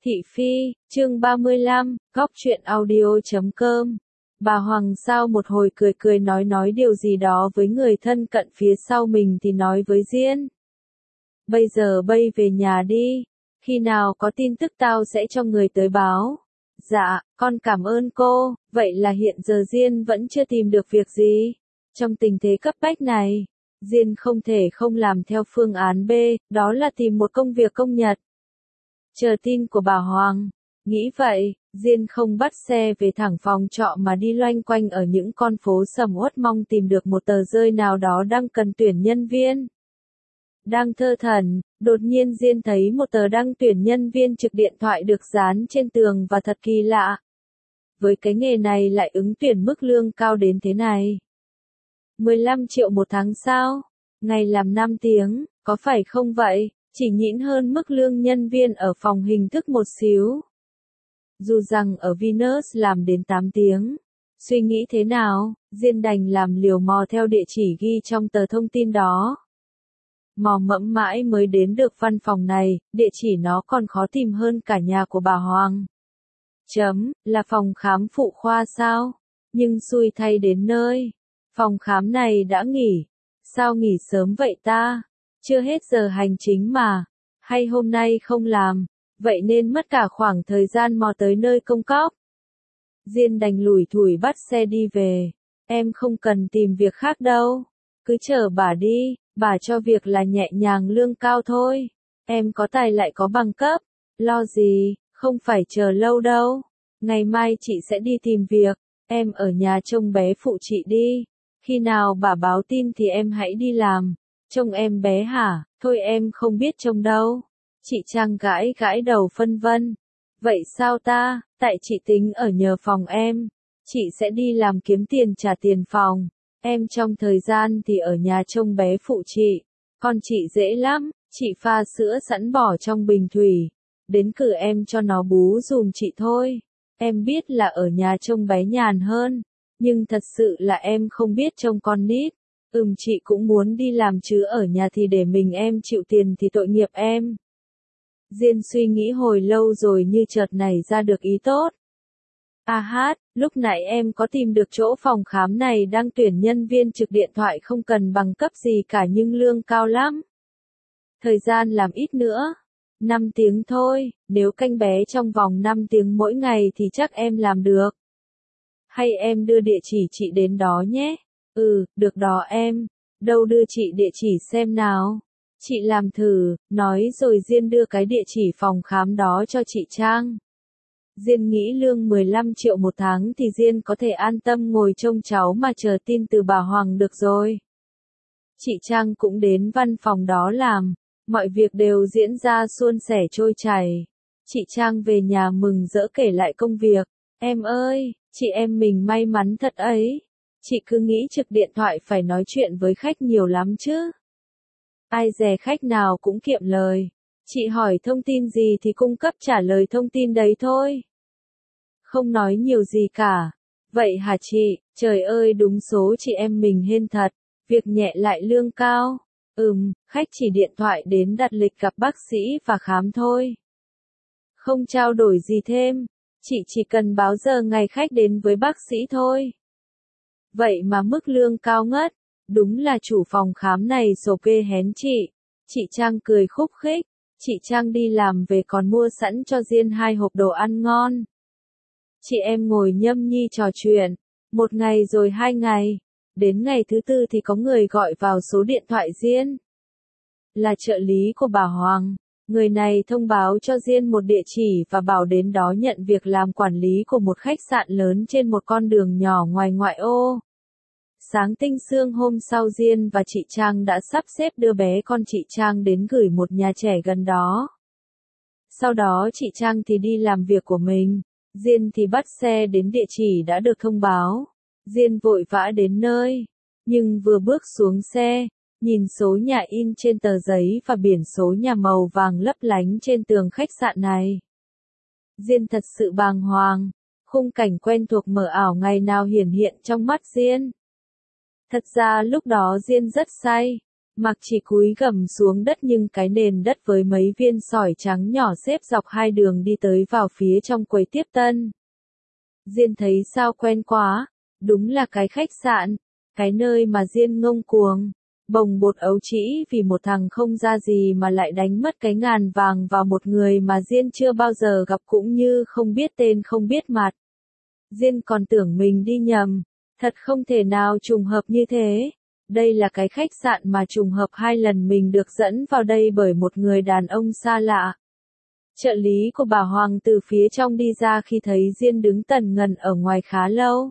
Thị Phi, chương 35, góc truyện audio.com. Bà Hoàng sau một hồi cười nói điều gì đó với người thân cận phía sau mình thì nói với Diên. Bây giờ bay về nhà đi, khi nào có tin tức tao sẽ cho người tới báo. Dạ, con cảm ơn cô, vậy là hiện giờ Diên vẫn chưa tìm được việc gì. Trong tình thế cấp bách này, Diên không thể không làm theo phương án B, đó là tìm một công việc công nhật. Chờ tin của bà Hoàng. Nghĩ vậy, Diên không bắt xe về thẳng phòng trọ mà đi loanh quanh ở những con phố sầm uất mong tìm được một tờ rơi nào đó đang cần tuyển nhân viên. Đang thơ thẩn, đột nhiên Diên thấy một tờ đăng tuyển nhân viên trực điện thoại được dán trên tường và thật kỳ lạ. Với cái nghề này lại ứng tuyển mức lương cao đến thế này. 15 triệu một tháng sao? Ngày làm 5 tiếng, có phải không vậy? Chỉ nhỉnh hơn mức lương nhân viên ở phòng hình thức một xíu. Dù rằng ở Venus làm đến 8 tiếng. Suy nghĩ thế nào, Diên đành làm liều mò theo địa chỉ ghi trong tờ thông tin đó. Mò mẫm mãi mới đến được văn phòng này, địa chỉ nó còn khó tìm hơn cả nhà của bà Hoàng. Là phòng khám phụ khoa sao? Nhưng xui thay đến nơi. Phòng khám này đã nghỉ. Sao nghỉ sớm vậy ta? Chưa hết giờ hành chính mà. Hay hôm nay không làm, vậy nên mất cả khoảng thời gian mò tới nơi công cóc. Diên đành lủi thủi bắt xe đi về. Em không cần tìm việc khác đâu. Cứ chờ bà đi, bà cho việc là nhẹ nhàng lương cao thôi. Em có tài lại có bằng cấp. Lo gì, không phải chờ lâu đâu. Ngày mai chị sẽ đi tìm việc. Em ở nhà trông bé phụ chị đi. Khi nào bà báo tin thì em hãy đi làm. Trông em bé hả? Thôi em không biết trông đâu. Chị Trang gãi đầu phân vân. Vậy sao ta? Tại chị tính ở nhờ phòng em. Chị sẽ đi làm kiếm tiền trả tiền phòng. Em trong thời gian thì ở nhà trông bé phụ chị. Con chị dễ lắm, chị pha sữa sẵn bỏ trong bình thủy. Đến cử em cho nó bú dùm chị thôi. Em biết là ở nhà trông bé nhàn hơn. Nhưng thật sự là em không biết trông con nít. Chị cũng muốn đi làm chứ ở nhà thì để mình em chịu tiền thì tội nghiệp em. Diên suy nghĩ hồi lâu rồi như chợt nảy ra được ý tốt. Lúc nãy em có tìm được chỗ phòng khám này đang tuyển nhân viên trực điện thoại không cần bằng cấp gì cả nhưng lương cao lắm. Thời gian làm ít nữa. 5 tiếng thôi, nếu canh bé trong vòng 5 tiếng mỗi ngày thì chắc em làm được. Hay em đưa địa chỉ chị đến đó nhé. Được đó em. Đâu đưa chị địa chỉ xem nào. Chị làm thử, nói rồi Diên đưa cái địa chỉ phòng khám đó cho chị Trang. Diên nghĩ lương 15 triệu một tháng thì Diên có thể an tâm ngồi trông cháu mà chờ tin từ bà Hoàng được rồi. Chị Trang cũng đến văn phòng đó làm. Mọi việc đều diễn ra suôn sẻ trôi chảy. Chị Trang về nhà mừng rỡ kể lại công việc. Em ơi, chị em mình may mắn thật ấy. Chị cứ nghĩ trực điện thoại phải nói chuyện với khách nhiều lắm chứ. Ai dè khách nào cũng kiệm lời. Chị hỏi thông tin gì thì cung cấp trả lời thông tin đấy thôi. Không nói nhiều gì cả. Vậy hả chị, trời ơi đúng số chị em mình hên thật. Việc nhẹ lại lương cao. Khách chỉ điện thoại đến đặt lịch gặp bác sĩ và khám thôi. Không trao đổi gì thêm. Chị chỉ cần báo giờ ngày khách đến với bác sĩ thôi. Vậy mà mức lương cao ngất. Đúng là chủ phòng khám này sổ kê hén chị. Chị Trang cười khúc khích. Chị Trang đi làm về còn mua sẵn cho Diên 2 hộp đồ ăn ngon. Chị em ngồi nhâm nhi trò chuyện. 1 ngày rồi 2 ngày. Đến ngày thứ 4 thì có người gọi vào số điện thoại Diên. Là trợ lý của bà Hoàng. Người này thông báo cho Diên một địa chỉ và bảo đến đó nhận việc làm quản lý của một khách sạn lớn trên một con đường nhỏ ngoài ngoại ô. Sáng tinh sương hôm sau Diên và chị Trang đã sắp xếp đưa bé con chị Trang đến gửi một nhà trẻ gần đó. Sau đó chị Trang thì đi làm việc của mình. Diên thì bắt xe đến địa chỉ đã được thông báo. Diên vội vã đến nơi. Nhưng vừa bước xuống xe, nhìn số nhà in trên tờ giấy và biển số nhà màu vàng lấp lánh trên tường khách sạn này. Diên thật sự bàng hoàng. Khung cảnh quen thuộc mờ ảo ngày nào hiển hiện trong mắt Diên. Thật ra lúc đó Diên rất say. Mặc chỉ cúi gằm xuống đất nhưng cái nền đất với mấy viên sỏi trắng nhỏ xếp dọc hai đường đi tới vào phía trong quầy tiếp tân. Diên thấy sao quen quá, đúng là cái khách sạn, cái nơi mà Diên ngông cuồng, bồng bột ấu trĩ vì một thằng không ra gì mà lại đánh mất cái ngàn vàng vào một người mà Diên chưa bao giờ gặp cũng như không biết tên không biết mặt. Diên còn tưởng mình đi nhầm, thật không thể nào trùng hợp như thế. Đây là cái khách sạn mà trùng hợp 2 lần mình được dẫn vào đây bởi một người đàn ông xa lạ. Trợ lý của bà Hoàng từ phía trong đi ra khi thấy Diên đứng tần ngần ở ngoài khá lâu.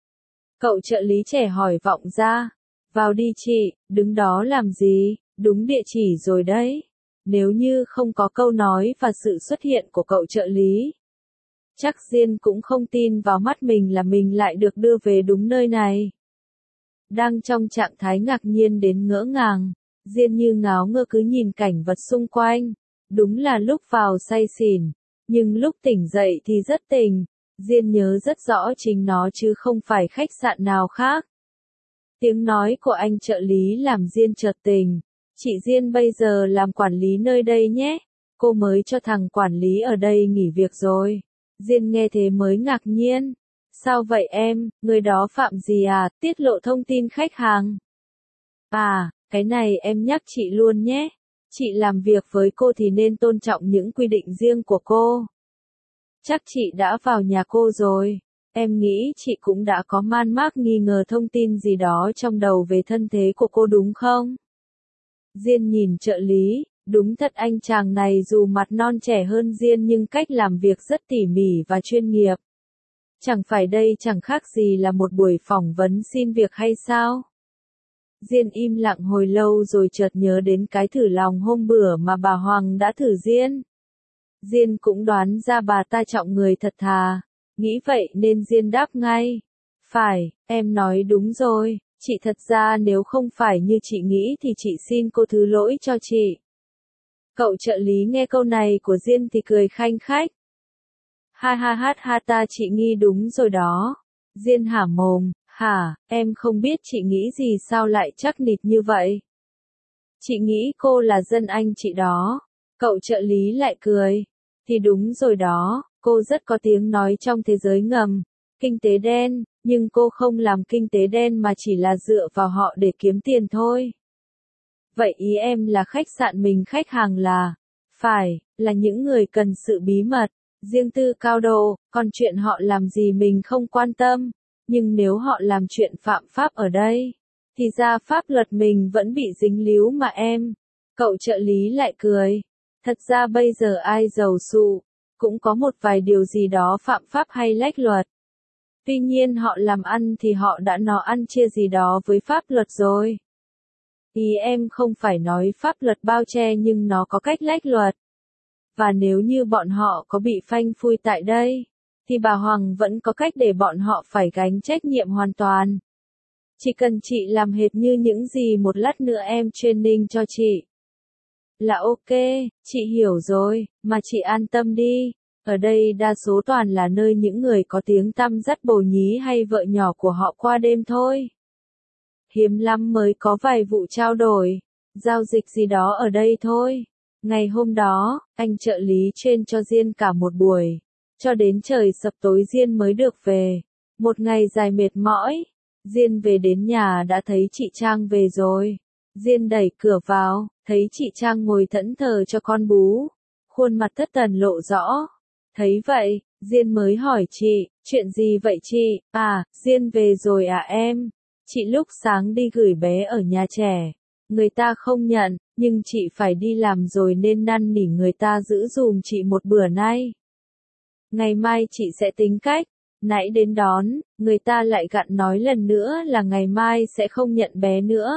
Cậu trợ lý trẻ hỏi vọng ra, vào đi chị, đứng đó làm gì, đúng địa chỉ rồi đấy. Nếu như không có câu nói và sự xuất hiện của cậu trợ lý, chắc Diên cũng không tin vào mắt mình là mình lại được đưa về đúng nơi này. Đang trong trạng thái ngạc nhiên đến ngỡ ngàng, Diên như ngáo ngơ cứ nhìn cảnh vật xung quanh. Đúng là lúc vào say xỉn, nhưng lúc tỉnh dậy thì rất tỉnh. Diên nhớ rất rõ chính nó chứ không phải khách sạn nào khác. Tiếng nói của anh trợ lý làm Diên chợt tỉnh. Chị Diên bây giờ làm quản lý nơi đây nhé. Cô mới cho thằng quản lý ở đây nghỉ việc rồi. Diên nghe thế mới ngạc nhiên. Sao vậy em, người đó phạm gì à, tiết lộ thông tin khách hàng? À, cái này em nhắc chị luôn nhé. Chị làm việc với cô thì nên tôn trọng những quy định riêng của cô. Chắc chị đã vào nhà cô rồi. Em nghĩ chị cũng đã có man mác nghi ngờ thông tin gì đó trong đầu về thân thế của cô đúng không? Diên nhìn trợ lý, đúng thật anh chàng này dù mặt non trẻ hơn Diên nhưng cách làm việc rất tỉ mỉ và chuyên nghiệp. Chẳng phải đây chẳng khác gì là một buổi phỏng vấn xin việc hay sao? Diên im lặng hồi lâu rồi chợt nhớ đến cái thử lòng hôm bữa mà bà Hoàng đã thử Diên. Diên cũng đoán ra bà ta trọng người thật thà. Nghĩ vậy nên Diên đáp ngay. Phải, em nói đúng rồi, chị thật ra nếu không phải như chị nghĩ thì chị xin cô thứ lỗi cho chị. Cậu trợ lý nghe câu này của Diên thì cười khanh khách. Ha ha ha ha ta chị nghi đúng rồi đó. Diên hả mồm, hả, em không biết chị nghĩ gì sao lại chắc nịch như vậy. Chị nghĩ cô là dân Anh chị đó. Cậu trợ lý lại cười. Thì đúng rồi đó, cô rất có tiếng nói trong thế giới ngầm, kinh tế đen, nhưng cô không làm kinh tế đen mà chỉ là dựa vào họ để kiếm tiền thôi. Vậy ý em là khách sạn mình khách hàng là, phải, là những người cần sự bí mật, riêng tư cao độ, còn chuyện họ làm gì mình không quan tâm, nhưng nếu họ làm chuyện phạm pháp ở đây, thì ra pháp luật mình vẫn bị dính líu mà em. Cậu trợ lý lại cười. Thật ra bây giờ ai giàu sụ, cũng có một vài điều gì đó phạm pháp hay lách luật. Tuy nhiên họ làm ăn thì họ đã nó ăn chia gì đó với pháp luật rồi. Ý em không phải nói pháp luật bao che nhưng nó có cách lách luật. Và nếu như bọn họ có bị phanh phui tại đây, thì bà Hoàng vẫn có cách để bọn họ phải gánh trách nhiệm hoàn toàn. Chỉ cần chị làm hệt như những gì một lát nữa em training cho chị. Là ok, chị hiểu rồi, mà chị an tâm đi. Ở đây đa số toàn là nơi những người có tiếng tăm dắt bồ nhí hay vợ nhỏ của họ qua đêm thôi. Hiếm lắm mới có vài vụ trao đổi, giao dịch gì đó ở đây thôi. Ngày hôm đó, anh trợ lý train cho Diên cả một buổi. Cho đến trời sập tối Diên mới được về. Một ngày dài mệt mỏi. Diên về đến nhà đã thấy chị Trang về rồi. Diên đẩy cửa vào, thấy chị Trang ngồi thẫn thờ cho con bú. Khuôn mặt thất thần lộ rõ. Thấy vậy, Diên mới hỏi chị, chuyện gì vậy chị? À, Diên về rồi à em? Chị lúc sáng đi gửi bé ở nhà trẻ. Người ta không nhận, nhưng chị phải đi làm rồi nên năn nỉ người ta giữ dùm chị một bữa nay. Ngày mai chị sẽ tính cách. Nãy đến đón, người ta lại gặn nói lần nữa là ngày mai sẽ không nhận bé nữa.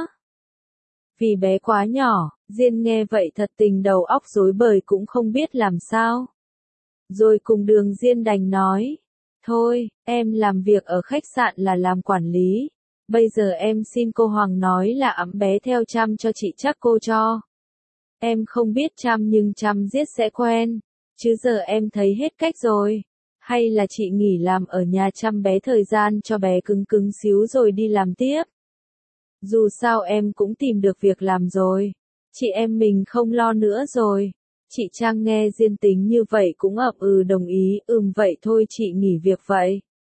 Vì bé quá nhỏ, Diên nghe vậy thật tình đầu óc rối bời cũng không biết làm sao. Rồi cùng đường Diên đành nói. Thôi, em làm việc ở khách sạn là làm quản lý. Bây giờ em xin cô Hoàng nói là ẵm bé theo chăm cho chị chắc cô cho. Em không biết chăm nhưng chăm giết sẽ quen. Chứ giờ em thấy hết cách rồi. Hay là chị nghỉ làm ở nhà chăm bé thời gian cho bé cứng cứng xíu rồi đi làm tiếp. Dù sao em cũng tìm được việc làm rồi. Chị em mình không lo nữa rồi. Chị Trang nghe Diên tính như vậy cũng đồng ý, vậy thôi chị nghỉ việc vậy.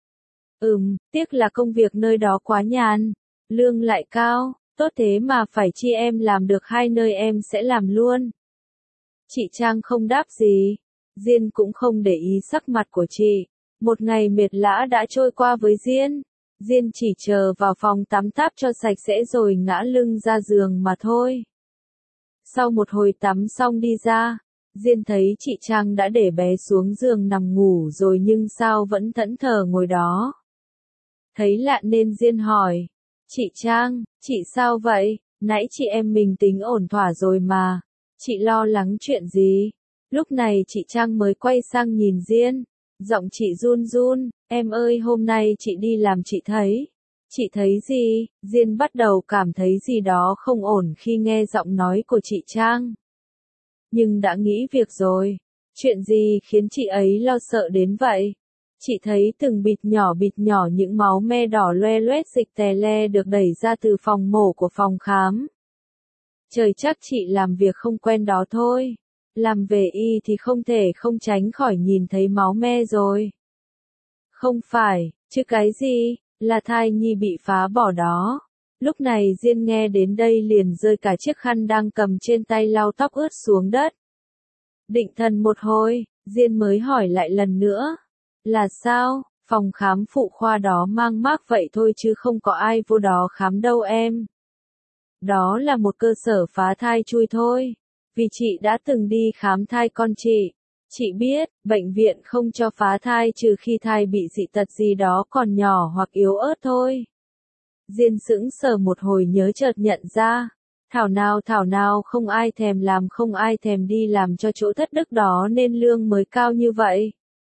Tiếc là công việc nơi đó quá nhàn, lương lại cao, tốt thế mà phải chi em làm được hai nơi em sẽ làm luôn. Chị Trang không đáp gì, Diên cũng không để ý sắc mặt của chị. Một ngày mệt lã đã trôi qua với Diên. Diên chỉ chờ vào phòng tắm táp cho sạch sẽ rồi ngã lưng ra giường mà thôi. Sau một hồi tắm xong đi ra, Diên thấy chị Trang đã để bé xuống giường nằm ngủ rồi nhưng sao vẫn thẫn thờ ngồi đó. Thấy lạ nên Diên hỏi, chị Trang, chị sao vậy? Nãy chị em mình tính ổn thỏa rồi mà. Chị lo lắng chuyện gì? Lúc này chị Trang mới quay sang nhìn Diên. Giọng chị run run, em ơi hôm nay chị đi làm chị thấy. Chị thấy gì? Diên bắt đầu cảm thấy gì đó không ổn khi nghe giọng nói của chị Trang. Nhưng đã nghĩ việc rồi. Chuyện gì khiến chị ấy lo sợ đến vậy? Chị thấy từng bịt nhỏ những máu me đỏ loe loét dịch tè le được đẩy ra từ phòng mổ của phòng khám. Trời chắc chị làm việc không quen đó thôi. Làm về y thì không thể không tránh khỏi nhìn thấy máu me rồi. Không phải, chứ cái gì, là thai nhi bị phá bỏ đó. Lúc này Diên nghe đến đây liền rơi cả chiếc khăn đang cầm trên tay lau tóc ướt xuống đất. Định thần một hồi, Diên mới hỏi lại lần nữa. Là sao, phòng khám phụ khoa đó mang mác vậy thôi chứ không có ai vô đó khám đâu em. Đó là một cơ sở phá thai chui thôi. Vì chị đã từng đi khám thai con chị. Chị biết, bệnh viện không cho phá thai trừ khi thai bị dị tật gì đó còn nhỏ hoặc yếu ớt thôi. Diên sững sờ một hồi nhớ chợt nhận ra. Thảo nào không ai thèm làm không ai thèm đi làm cho chỗ thất đức đó nên lương mới cao như vậy.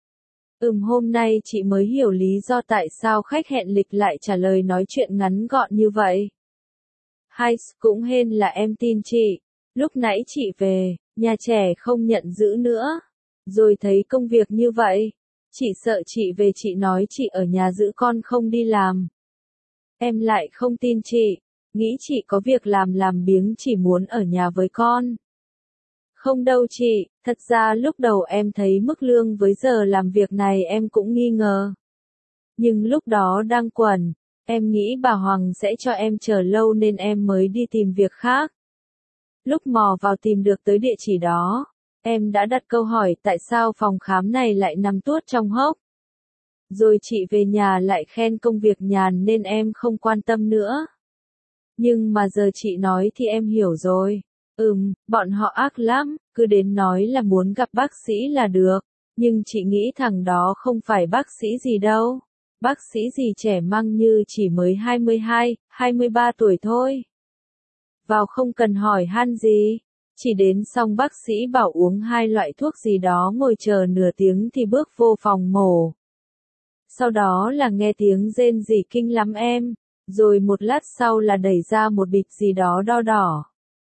Hôm nay chị mới hiểu lý do tại sao khách hẹn lịch lại trả lời nói chuyện ngắn gọn như vậy. Hay, cũng hên là em tin chị. Lúc nãy chị về, nhà trẻ không nhận giữ nữa. Rồi thấy công việc như vậy. Chị sợ chị về chị nói chị ở nhà giữ con không đi làm. Em lại không tin chị. Nghĩ chị có việc làm biếng chỉ muốn ở nhà với con. Không đâu chị, thật ra lúc đầu em thấy mức lương với giờ làm việc này em cũng nghi ngờ. Nhưng lúc đó đang quẩn, em nghĩ bà Hoàng sẽ cho em chờ lâu nên em mới đi tìm việc khác. Lúc mò vào tìm được tới địa chỉ đó, em đã đặt câu hỏi tại sao phòng khám này lại nằm tuốt trong hốc. Rồi chị về nhà lại khen công việc nhàn nên em không quan tâm nữa. Nhưng mà giờ chị nói thì em hiểu rồi. Bọn họ ác lắm, cứ đến nói là muốn gặp bác sĩ là được. Nhưng chị nghĩ thằng đó không phải bác sĩ gì đâu. Bác sĩ gì trẻ măng như chỉ mới 22, 23 tuổi thôi. Vào không cần hỏi han gì. Chỉ đến xong bác sĩ bảo uống 2 loại thuốc gì đó ngồi chờ nửa tiếng thì bước vô phòng mổ. Sau đó là nghe tiếng rên rỉ kinh lắm em. Rồi một lát sau là đẩy ra một bịch gì đó đo đỏ.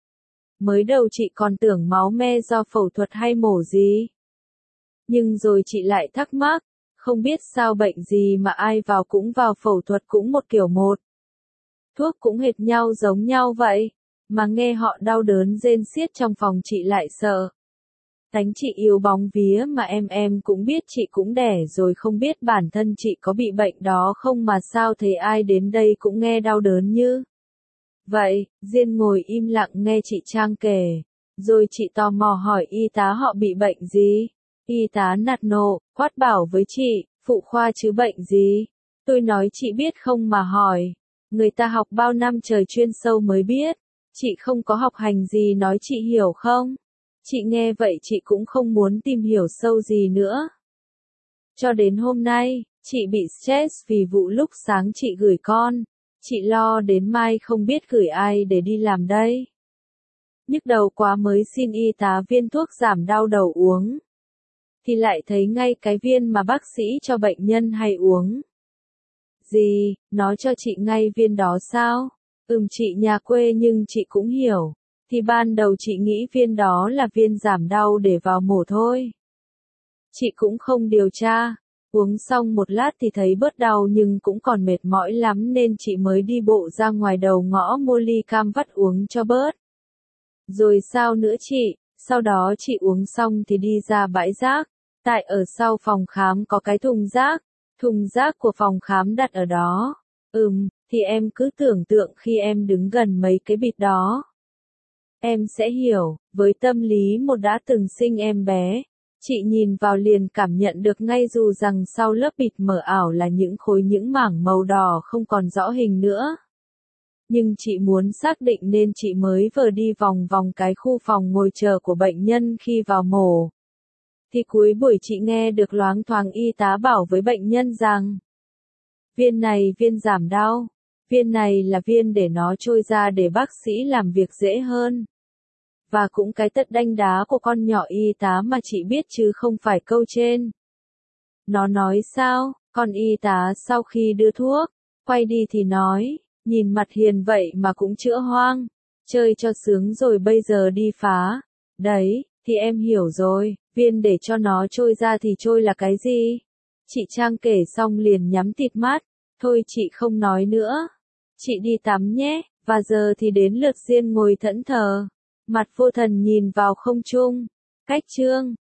Mới đầu chị còn tưởng máu me do phẫu thuật hay mổ gì. Nhưng rồi chị lại thắc mắc, không biết sao bệnh gì mà ai vào cũng vào phẫu thuật cũng một kiểu một. Thuốc cũng hệt nhau giống nhau vậy, mà nghe họ đau đớn rên xiết trong phòng chị lại sợ. Tánh chị yếu bóng vía mà em cũng biết chị cũng đẻ rồi không biết bản thân chị có bị bệnh đó không mà sao thấy ai đến đây cũng nghe đau đớn như. Vậy, Diên ngồi im lặng nghe chị Trang kể. Rồi chị tò mò hỏi y tá họ bị bệnh gì? Y tá nạt nộ, quát bảo với chị, phụ khoa chứ bệnh gì? Tôi nói chị biết không mà hỏi. Người ta học bao năm trời chuyên sâu mới biết. Chị không có học hành gì nói chị hiểu không? Chị nghe vậy chị cũng không muốn tìm hiểu sâu gì nữa. Cho đến hôm nay, chị bị stress vì vụ lúc sáng chị gửi con. Chị lo đến mai không biết gửi ai để đi làm đây. Nhức đầu quá mới xin y tá viên thuốc giảm đau đầu uống. Thì lại thấy ngay cái viên mà bác sĩ cho bệnh nhân hay uống. Gì, nói cho chị ngay viên đó sao? Chị nhà quê nhưng chị cũng hiểu. Thì ban đầu chị nghĩ viên đó là viên giảm đau để vào mổ thôi. Chị cũng không điều tra. Uống xong một lát thì thấy bớt đau nhưng cũng còn mệt mỏi lắm nên chị mới đi bộ ra ngoài đầu ngõ mua ly cam vắt uống cho bớt. Rồi sao nữa chị? Sau đó chị uống xong thì đi ra bãi rác. Tại ở sau phòng khám có cái thùng rác của phòng khám đặt ở đó. Thì em cứ tưởng tượng khi em đứng gần mấy cái bịt đó. Em sẽ hiểu, với tâm lý một đã từng sinh em bé. Chị nhìn vào liền cảm nhận được ngay dù rằng sau lớp bịt mờ ảo là những mảng màu đỏ không còn rõ hình nữa. Nhưng chị muốn xác định nên chị mới vừa đi vòng vòng cái khu phòng ngồi chờ của bệnh nhân khi vào mổ. Thì cuối buổi chị nghe được loáng thoáng y tá bảo với bệnh nhân rằng viên này viên giảm đau, viên này là viên để nó trôi ra để bác sĩ làm việc dễ hơn. Và cũng cái tật đanh đá của con nhỏ y tá mà chị biết chứ không phải câu trên. Nó nói sao, con y tá sau khi đưa thuốc, quay đi thì nói, nhìn mặt hiền vậy mà cũng chữa hoang, chơi cho sướng rồi bây giờ đi phá. Đấy, thì em hiểu rồi, viên để cho nó trôi ra thì trôi là cái gì? Chị Trang kể xong liền nhắm tịt mắt, thôi chị không nói nữa. Chị đi tắm nhé, và giờ thì đến lượt Diên ngồi thẫn thờ. Mặt vô thần nhìn vào không trung. Cách chương